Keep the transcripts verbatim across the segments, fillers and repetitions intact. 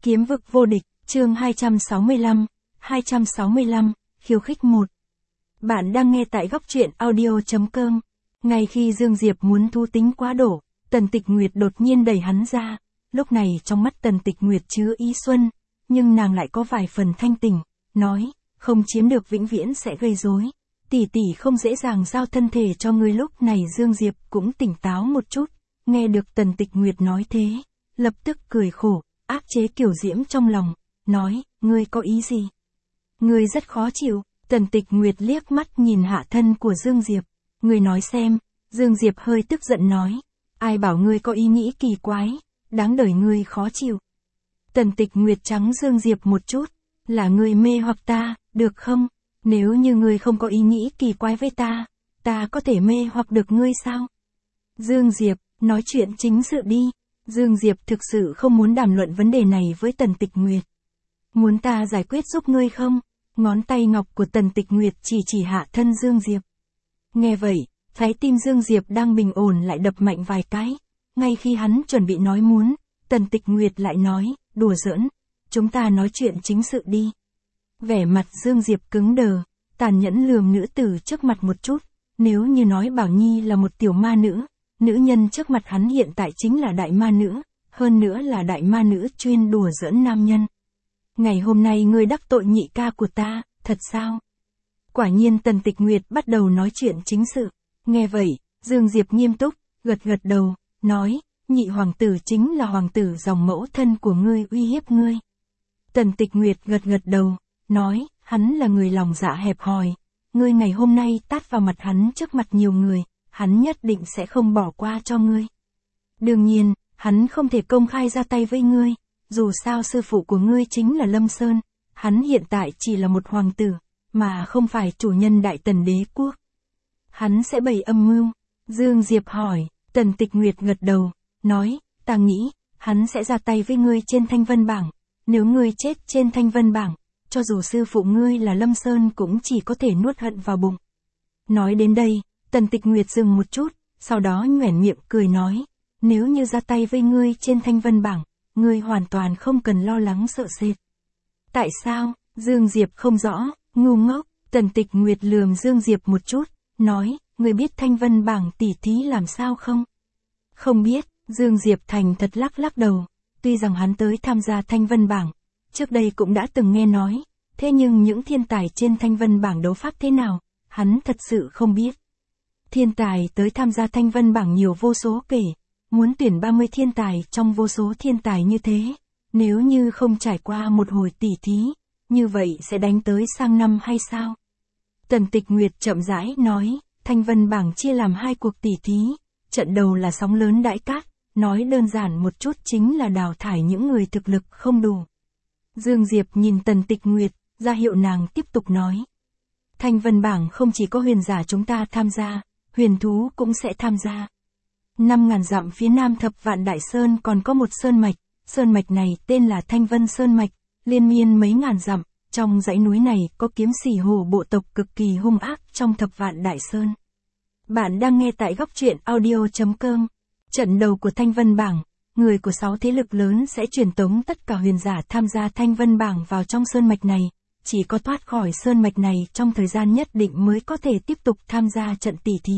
Kiếm vực vô địch, chương hai trăm sáu mươi lăm, hai trăm sáu mươi lăm, khiêu khích một. Bạn đang nghe tại góc truyện audio.com. Ngay khi Dương Diệp muốn thú tính quá đổ, Tần Tịch Nguyệt đột nhiên đẩy hắn ra. Lúc này trong mắt Tần Tịch Nguyệt chứa ý xuân, nhưng nàng lại có vài phần thanh tỉnh, nói, không chiếm được vĩnh viễn sẽ gây rối. Tỷ tỷ không dễ dàng giao thân thể cho ngươi. Lúc này Dương Diệp cũng tỉnh táo một chút, nghe được Tần Tịch Nguyệt nói thế, lập tức cười khổ, áp chế kiểu diễm trong lòng, nói, ngươi có ý gì? Ngươi rất khó chịu. Tần Tịch Nguyệt liếc mắt nhìn hạ thân của Dương Diệp, ngươi nói xem. Dương Diệp hơi tức giận nói, ai bảo ngươi có ý nghĩ kỳ quái, đáng đời ngươi khó chịu. Tần Tịch Nguyệt trắng Dương Diệp một chút, là ngươi mê hoặc ta, được không? Nếu như ngươi không có ý nghĩ kỳ quái với ta, ta có thể mê hoặc được ngươi sao? Dương Diệp, nói chuyện chính sự đi. Dương Diệp thực sự không muốn đàm luận vấn đề này với Tần Tịch Nguyệt. Muốn ta giải quyết giúp ngươi không? Ngón tay ngọc của Tần Tịch Nguyệt chỉ chỉ hạ thân Dương Diệp. Nghe vậy, trái tim Dương Diệp đang bình ổn lại đập mạnh vài cái. Ngay khi hắn chuẩn bị nói muốn, Tần Tịch Nguyệt lại nói, đùa giỡn, chúng ta nói chuyện chính sự đi. Vẻ mặt Dương Diệp cứng đờ, tàn nhẫn lườm nữ tử trước mặt một chút. Nếu như nói Bảo Nhi là một tiểu ma nữ, nữ nhân trước mặt hắn hiện tại chính là đại ma nữ, hơn nữa là đại ma nữ chuyên đùa giỡn nam nhân. Ngày hôm nay ngươi đắc tội nhị ca của ta, thật sao? Quả nhiên Tần Tịch Nguyệt bắt đầu nói chuyện chính sự. Nghe vậy, Dương Diệp nghiêm túc, gật gật đầu, nói, nhị hoàng tử chính là hoàng tử dòng mẫu thân của ngươi uy hiếp ngươi. Tần Tịch Nguyệt gật gật đầu, nói, hắn là người lòng dạ hẹp hòi, ngươi ngày hôm nay tát vào mặt hắn trước mặt nhiều người, hắn nhất định sẽ không bỏ qua cho ngươi. Đương nhiên, hắn không thể công khai ra tay với ngươi, dù sao sư phụ của ngươi chính là Lâm Sơn, hắn hiện tại chỉ là một hoàng tử, mà không phải chủ nhân Đại Tần đế quốc. Hắn sẽ bày âm mưu. Dương Diệp hỏi. Tần Tịch Nguyệt gật đầu, nói, ta nghĩ, hắn sẽ ra tay với ngươi trên thanh vân bảng. Nếu ngươi chết trên thanh vân bảng, cho dù sư phụ ngươi là Lâm Sơn cũng chỉ có thể nuốt hận vào bụng. Nói đến đây, Tần Tịch Nguyệt dừng một chút, sau đó nhoẻn miệng cười nói, nếu như ra tay với ngươi trên thanh vân bảng, ngươi hoàn toàn không cần lo lắng sợ sệt. Tại sao? Dương Diệp không rõ, ngu ngốc. Tần Tịch Nguyệt lườm Dương Diệp một chút, nói, ngươi biết thanh vân bảng tỉ thí làm sao không? Không biết. Dương Diệp thành thật lắc lắc đầu, tuy rằng hắn tới tham gia thanh vân bảng, trước đây cũng đã từng nghe nói, thế nhưng những thiên tài trên thanh vân bảng đấu pháp thế nào, hắn thật sự không biết. Thiên tài tới tham gia thanh vân bảng nhiều vô số kể, muốn tuyển ba mươi thiên tài trong vô số thiên tài như thế, nếu như không trải qua một hồi tỉ thí, như vậy sẽ đánh tới sang năm hay sao? Tần Tịch Nguyệt chậm rãi nói, thanh vân bảng chia làm hai cuộc tỉ thí, trận đầu là sóng lớn đãi cát, nói đơn giản một chút chính là đào thải những người thực lực không đủ. Dương Diệp nhìn Tần Tịch Nguyệt, ra hiệu nàng tiếp tục nói. Thanh vân bảng không chỉ có huyền giả chúng ta tham gia, huyền thú cũng sẽ tham gia. Năm ngàn dặm phía nam thập vạn đại sơn còn có một sơn mạch, sơn mạch này tên là Thanh Vân Sơn Mạch, liên miên mấy ngàn dặm, trong dãy núi này có kiếm sỉ hổ bộ tộc cực kỳ hung ác trong thập vạn đại sơn. Bạn đang nghe tại góc truyện audio.com. Trận đầu của Thanh Vân bảng, người của sáu thế lực lớn sẽ truyền tống tất cả huyền giả tham gia Thanh Vân bảng vào trong sơn mạch này, chỉ có thoát khỏi sơn mạch này trong thời gian nhất định mới có thể tiếp tục tham gia trận tỷ thí.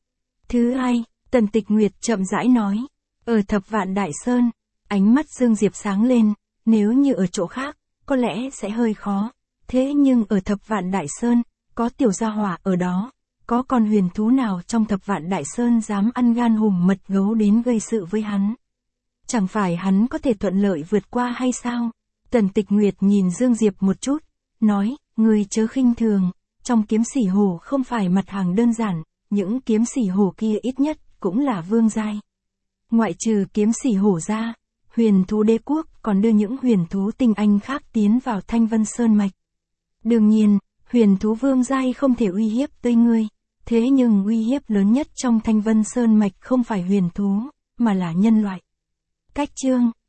Thứ hai, Tần Tịch Nguyệt chậm rãi nói, ở thập vạn đại sơn, ánh mắt Dương Diệp sáng lên, nếu như ở chỗ khác, có lẽ sẽ hơi khó, thế nhưng ở thập vạn đại sơn, có tiểu gia hỏa ở đó, có con huyền thú nào trong thập vạn đại sơn dám ăn gan hùm mật gấu đến gây sự với hắn? Chẳng phải hắn có thể thuận lợi vượt qua hay sao? Tần Tịch Nguyệt nhìn Dương Diệp một chút, nói, ngươi chớ khinh thường, trong kiếm sỉ hổ không phải mặt hàng đơn giản, những kiếm sỉ hổ kia ít nhất cũng là vương giai. Ngoại trừ kiếm sỉ hổ ra, huyền thú đế quốc còn đưa những huyền thú tinh anh khác tiến vào Thanh Vân Sơn Mạch. Đương nhiên, huyền thú vương giai không thể uy hiếp tới ngươi, thế nhưng uy hiếp lớn nhất trong Thanh Vân Sơn Mạch không phải huyền thú, mà là nhân loại. Cách chương